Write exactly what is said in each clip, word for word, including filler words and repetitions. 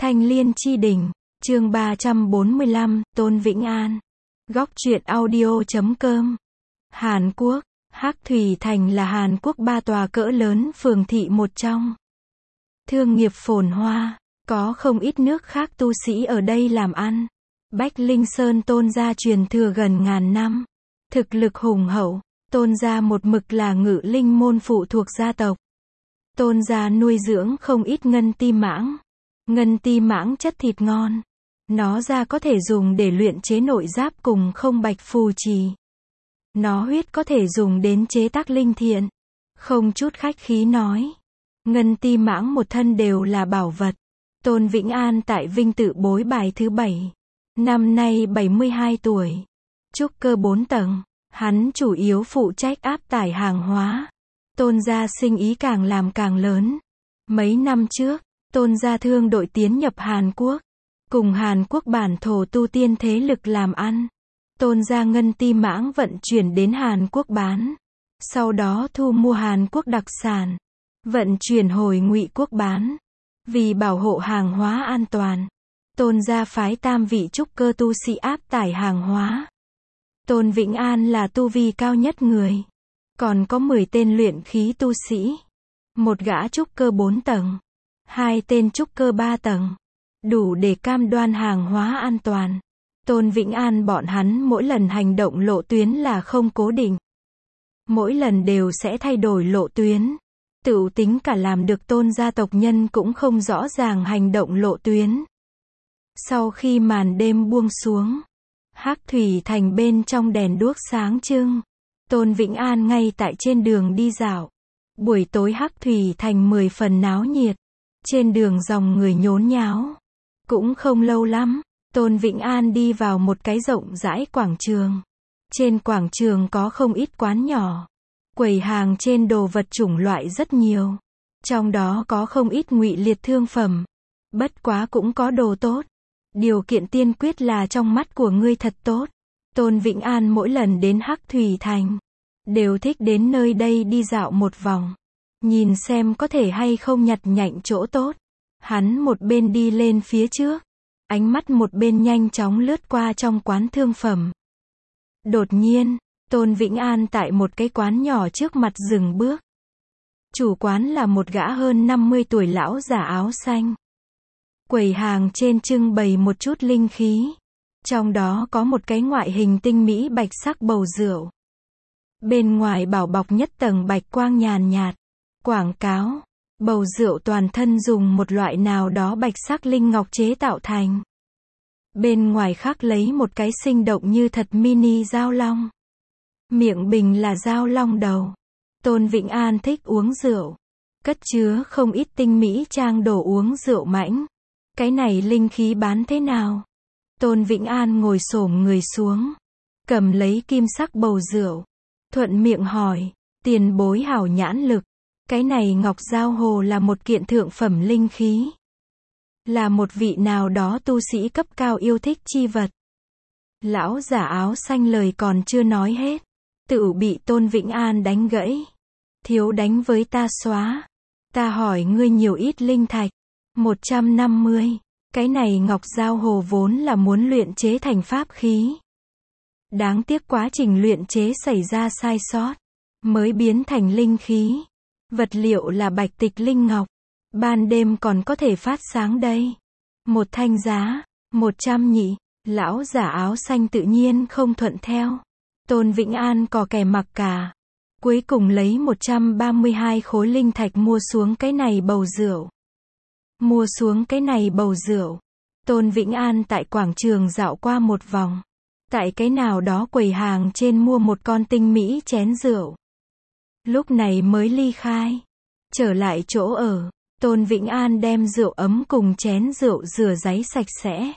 Thanh Liên Chi Đỉnh, chương ba trăm bốn mươi lăm, Tôn Vĩnh An. Góc truyện audio chấm com. Hàn Quốc, Hắc Thủy Thành là Hàn Quốc ba tòa cỡ lớn phường thị một trong. Thương nghiệp phồn hoa, có không ít nước khác tu sĩ ở đây làm ăn. Bách Linh Sơn Tôn gia truyền thừa gần ngàn năm. Thực lực hùng hậu, Tôn gia một mực là ngự linh môn phụ thuộc gia tộc. Tôn gia nuôi dưỡng không ít ngân ti mãng. Ngân ti mãng chất thịt ngon. Nó da có thể dùng để luyện chế nội giáp cùng không bạch phù trì. Nó huyết có thể dùng đến chế tác linh thiện. Không chút khách khí nói. Ngân ti mãng một thân đều là bảo vật. Tôn Vĩnh An tại Vinh Tự bối bài thứ bảy. Năm nay bảy mươi hai tuổi. Trúc cơ bốn tầng. Hắn chủ yếu phụ trách áp tải hàng hóa. Tôn gia sinh ý càng làm càng lớn. Mấy năm trước, Tôn gia thương đội tiến nhập Hàn Quốc. Cùng Hàn Quốc bản thổ tu tiên thế lực làm ăn. Tôn gia ngân ti mãng vận chuyển đến Hàn Quốc bán. Sau đó thu mua Hàn Quốc đặc sản. Vận chuyển hồi Ngụy Quốc bán. Vì bảo hộ hàng hóa an toàn, Tôn gia phái tam vị trúc cơ tu sĩ áp tải hàng hóa. Tôn Vĩnh An là tu vi cao nhất người. Còn có mười tên luyện khí tu sĩ. Một gã trúc cơ bốn tầng. Hai tên trúc cơ ba tầng. Đủ để cam đoan hàng hóa an toàn. Tôn Vĩnh An bọn hắn mỗi lần hành động lộ tuyến là không cố định. Mỗi lần đều sẽ thay đổi lộ tuyến. Tựu tính cả làm được Tôn gia tộc nhân cũng không rõ ràng hành động lộ tuyến. Sau khi màn đêm buông xuống, Hắc Thủy Thành bên trong đèn đuốc sáng trưng. Tôn Vĩnh An ngay tại trên đường đi dạo. Buổi tối Hắc Thủy Thành mười phần náo nhiệt. Trên đường dòng người nhốn nháo. Cũng không lâu lắm, Tôn Vĩnh An đi vào một cái rộng rãi quảng trường. Trên quảng trường có không ít quán nhỏ. Quầy hàng trên đồ vật chủng loại rất nhiều. Trong đó có không ít ngụy liệt thương phẩm. Bất quá cũng có đồ tốt. Điều kiện tiên quyết là trong mắt của ngươi thật tốt. Tôn Vĩnh An mỗi lần đến Hắc Thủy Thành, đều thích đến nơi đây đi dạo một vòng. Nhìn xem có thể hay không nhặt nhạnh chỗ tốt. Hắn một bên đi lên phía trước. Ánh mắt một bên nhanh chóng lướt qua trong quán thương phẩm. Đột nhiên, Tôn Vĩnh An tại một cái quán nhỏ trước mặt dừng bước. Chủ quán là một gã hơn năm mươi tuổi lão giả áo xanh. Quầy hàng trên trưng bày một chút linh khí. Trong đó có một cái ngoại hình tinh mỹ bạch sắc bầu rượu. Bên ngoài bảo bọc nhất tầng bạch quang nhàn nhạt. Quảng cáo, bầu rượu toàn thân dùng một loại nào đó bạch sắc linh ngọc chế tạo thành. Bên ngoài khắc lấy một cái sinh động như thật mini dao long. Miệng bình là dao long đầu. Tôn Vĩnh An thích uống rượu. Cất chứa không ít tinh mỹ trang đồ uống rượu mãnh. Cái này linh khí bán thế nào? Tôn Vĩnh An ngồi xổm người xuống. Cầm lấy kim sắc bầu rượu. Thuận miệng hỏi. Tiền bối hảo nhãn lực. Cái này ngọc giao hồ là một kiện thượng phẩm linh khí. Là một vị nào đó tu sĩ cấp cao yêu thích chi vật. Lão giả áo xanh lời còn chưa nói hết. Tự bị Tôn Vĩnh An đánh gãy. Thiếu đánh với ta xóa. Ta hỏi ngươi nhiều ít linh thạch. một trăm năm mươi. Cái này ngọc giao hồ vốn là muốn luyện chế thành pháp khí. Đáng tiếc quá trình luyện chế xảy ra sai sót. Mới biến thành linh khí. Vật liệu là bạch tịch linh ngọc. Ban đêm còn có thể phát sáng đây. Một thanh giá. một trăm nhị. Lão giả áo xanh tự nhiên không thuận theo. Tôn Vĩnh An cò kè mặc cả. Cuối cùng lấy một trăm ba mươi hai khối linh thạch mua xuống cái này bầu rượu. Mua xuống cái này bầu rượu. Tôn Vĩnh An tại quảng trường dạo qua một vòng. Tại cái nào đó quầy hàng trên mua một con tinh mỹ chén rượu. Lúc này mới ly khai. Trở lại chỗ ở. Tôn Vĩnh An đem rượu ấm cùng chén rượu rửa ráy sạch sẽ.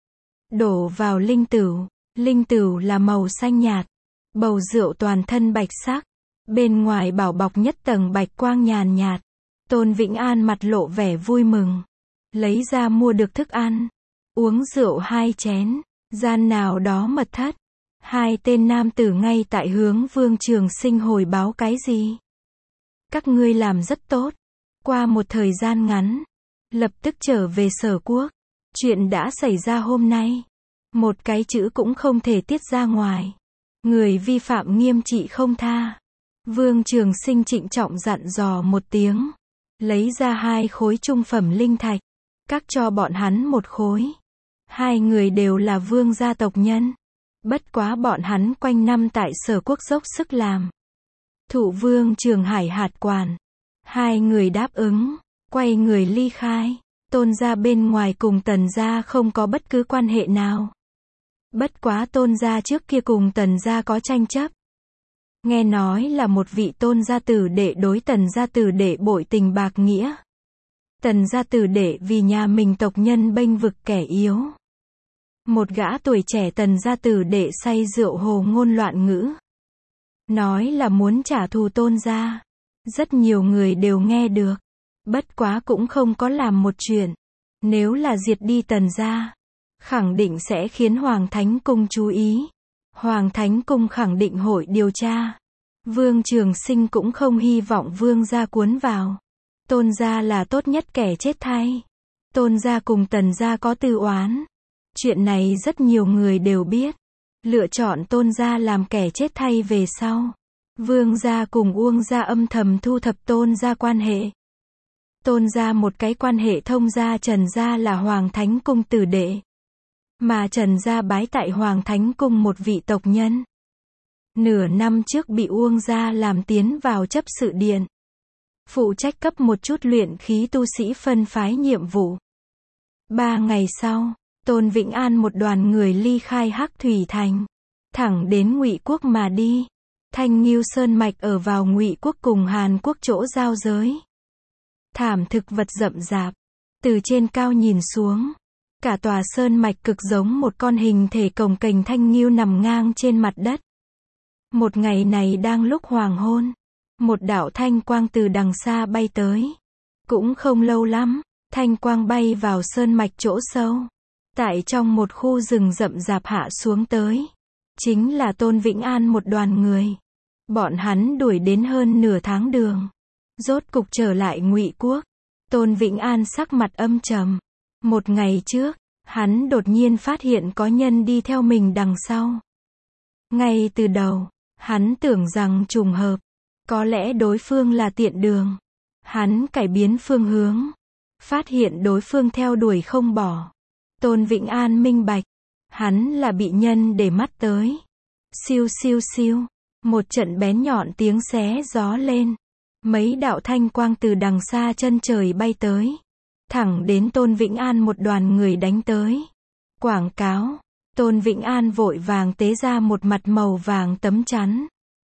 Đổ vào linh tửu. Linh tửu là màu xanh nhạt. Bầu rượu toàn thân bạch sắc. Bên ngoài bảo bọc nhất tầng bạch quang nhàn nhạt. Tôn Vĩnh An mặt lộ vẻ vui mừng. Lấy ra mua được thức ăn. Uống rượu hai chén. Gian nào đó mật thất. Hai tên nam tử ngay tại hướng Vương Trường Sinh hồi báo cái gì? Các ngươi làm rất tốt. Qua một thời gian ngắn. Lập tức trở về Sở Quốc. Chuyện đã xảy ra hôm nay. Một cái chữ cũng không thể tiết ra ngoài. Người vi phạm nghiêm trị không tha. Vương Trường Sinh trịnh trọng dặn dò một tiếng. Lấy ra hai khối trung phẩm linh thạch. Cắt cho bọn hắn một khối. Hai người đều là vương gia tộc nhân. Bất quá bọn hắn quanh năm tại Sở Quốc dốc sức làm. Thụ Vương Trường Hải hạt quản. Hai người đáp ứng. Quay người ly khai. Tôn gia bên ngoài cùng Tần gia không có bất cứ quan hệ nào. Bất quá Tôn gia trước kia cùng Tần gia có tranh chấp. Nghe nói là một vị Tôn gia tử đệ đối Tần gia tử đệ bội tình bạc nghĩa. Tần gia tử đệ vì nhà mình tộc nhân bênh vực kẻ yếu. Một gã tuổi trẻ Tần gia tử đệ say rượu hồ ngôn loạn ngữ. Nói là muốn trả thù Tôn gia. Rất nhiều người đều nghe được. Bất quá cũng không có làm một chuyện. Nếu là diệt đi Tần gia, khẳng định sẽ khiến Hoàng Thánh Cung chú ý. Hoàng Thánh Cung khẳng định hội điều tra. Vương Trường Sinh cũng không hy vọng Vương gia cuốn vào. Tôn gia là tốt nhất kẻ chết thay. Tôn gia cùng Tần gia có tư oán. Chuyện này rất nhiều người đều biết. Lựa chọn Tôn gia làm kẻ chết thay về sau. Vương gia cùng Uông gia âm thầm thu thập Tôn gia quan hệ. Tôn gia một cái quan hệ thông gia Trần gia là Hoàng Thánh Cung tử đệ. Mà Trần gia bái tại Hoàng Thánh Cung một vị tộc nhân. Nửa năm trước bị Uông gia làm tiến vào chấp sự điện. Phụ trách cấp một chút luyện khí tu sĩ phân phái nhiệm vụ. Ba ngày sau, Tôn Vĩnh An một đoàn người ly khai Hắc Thủy Thành. Thẳng đến Ngụy Quốc mà đi. Thanh Nghiêu Sơn Mạch ở vào Ngụy Quốc cùng Hàn Quốc chỗ giao giới. Thảm thực vật rậm rạp. Từ trên cao nhìn xuống. Cả tòa sơn mạch cực giống một con hình thể cồng kềnh thanh nghiêu nằm ngang trên mặt đất. Một ngày này đang lúc hoàng hôn. Một đạo thanh quang từ đằng xa bay tới. Cũng không lâu lắm, thanh quang bay vào sơn mạch chỗ sâu. Tại trong một khu rừng rậm rạp hạ xuống tới. Chính là Tôn Vĩnh An một đoàn người. Bọn hắn đuổi đến hơn nửa tháng đường. Rốt cục trở lại Ngụy Quốc. Tôn Vĩnh An sắc mặt âm trầm. Một ngày trước, hắn đột nhiên phát hiện có nhân đi theo mình đằng sau. Ngay từ đầu, hắn tưởng rằng trùng hợp. Có lẽ đối phương là tiện đường. Hắn cải biến phương hướng. Phát hiện đối phương theo đuổi không bỏ. Tôn Vĩnh An minh bạch. Hắn là bị nhân để mắt tới. Siêu siêu siêu. Một trận bén nhọn tiếng xé gió lên. Mấy đạo thanh quang từ đằng xa chân trời bay tới. Thẳng đến Tôn Vĩnh An một đoàn người đánh tới. Quảng cáo. Tôn Vĩnh An vội vàng tế ra một mặt màu vàng tấm chắn.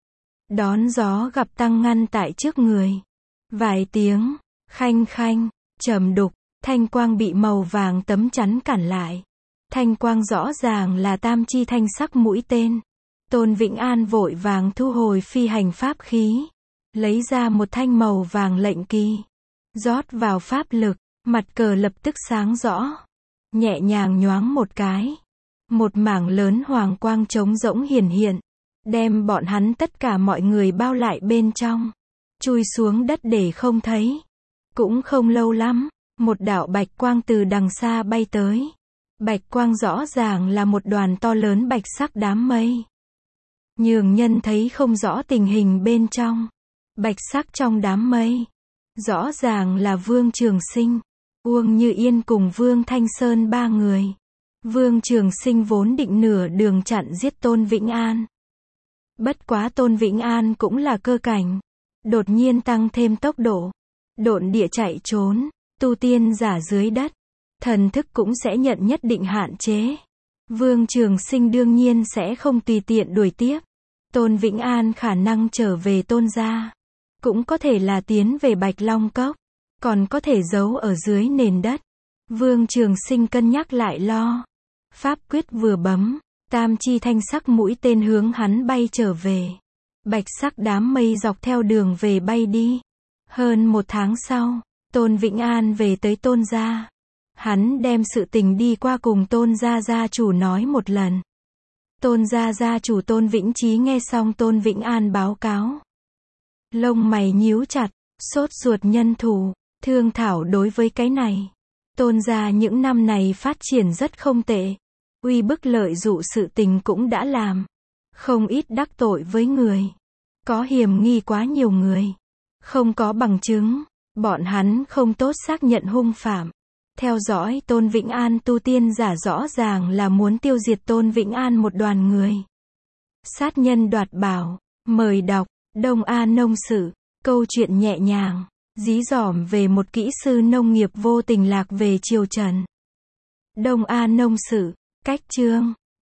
Đón gió gặp tăng ngăn tại trước người. Vài tiếng. Khanh khanh. Trầm đục. Thanh quang bị màu vàng tấm chắn cản lại. Thanh quang rõ ràng là tam chi thanh sắc mũi tên. Tôn Vĩnh An vội vàng thu hồi phi hành pháp khí. Lấy ra một thanh màu vàng lệnh kỳ. Rót vào pháp lực. Mặt cờ lập tức sáng rõ. Nhẹ nhàng nhoáng một cái. Một mảng lớn hoàng quang trống rỗng hiển hiện. Đem bọn hắn tất cả mọi người bao lại bên trong. Chui xuống đất để không thấy. Cũng không lâu lắm. Một đạo bạch quang từ đằng xa bay tới. Bạch quang rõ ràng là một đoàn to lớn bạch sắc đám mây. Nhường nhân thấy không rõ tình hình bên trong. Bạch sắc trong đám mây. Rõ ràng là Vương Trường Sinh. Uông Như Yên cùng Vương Thanh Sơn ba người. Vương Trường Sinh vốn định nửa đường chặn giết Tôn Vĩnh An. Bất quá Tôn Vĩnh An cũng là cơ cảnh. Đột nhiên tăng thêm tốc độ. Độn địa chạy trốn. Tu tiên giả dưới đất. Thần thức cũng sẽ nhận nhất định hạn chế. Vương Trường Sinh đương nhiên sẽ không tùy tiện đuổi tiếp. Tôn Vĩnh An khả năng trở về Tôn gia. Cũng có thể là tiến về Bạch Long Cốc. Còn có thể giấu ở dưới nền đất. Vương Trường Sinh cân nhắc lại lo. Pháp quyết vừa bấm. Tam chi thanh sắc mũi tên hướng hắn bay trở về. Bạch sắc đám mây dọc theo đường về bay đi. Hơn một tháng sau, Tôn Vĩnh An về tới Tôn gia. Hắn đem sự tình đi qua cùng Tôn gia gia chủ nói một lần. Tôn gia gia chủ Tôn Vĩnh Chí nghe xong Tôn Vĩnh An báo cáo. Lông mày nhíu chặt, sốt ruột nhân thủ, thương thảo đối với cái này. Tôn gia những năm này phát triển rất không tệ. Uy bức lợi dụ sự tình cũng đã làm. Không ít đắc tội với người. Có hiểm nghi quá nhiều người. Không có bằng chứng. Bọn hắn không tốt xác nhận hung phạm. Theo dõi Tôn Vĩnh An tu tiên giả rõ ràng là muốn tiêu diệt Tôn Vĩnh An một đoàn người. Sát nhân đoạt bảo. Mời đọc. Đông A Nông Sự. Câu chuyện nhẹ nhàng. Dí dỏm về một kỹ sư nông nghiệp vô tình lạc về triều Trần. Đông A Nông Sự. Cách chương.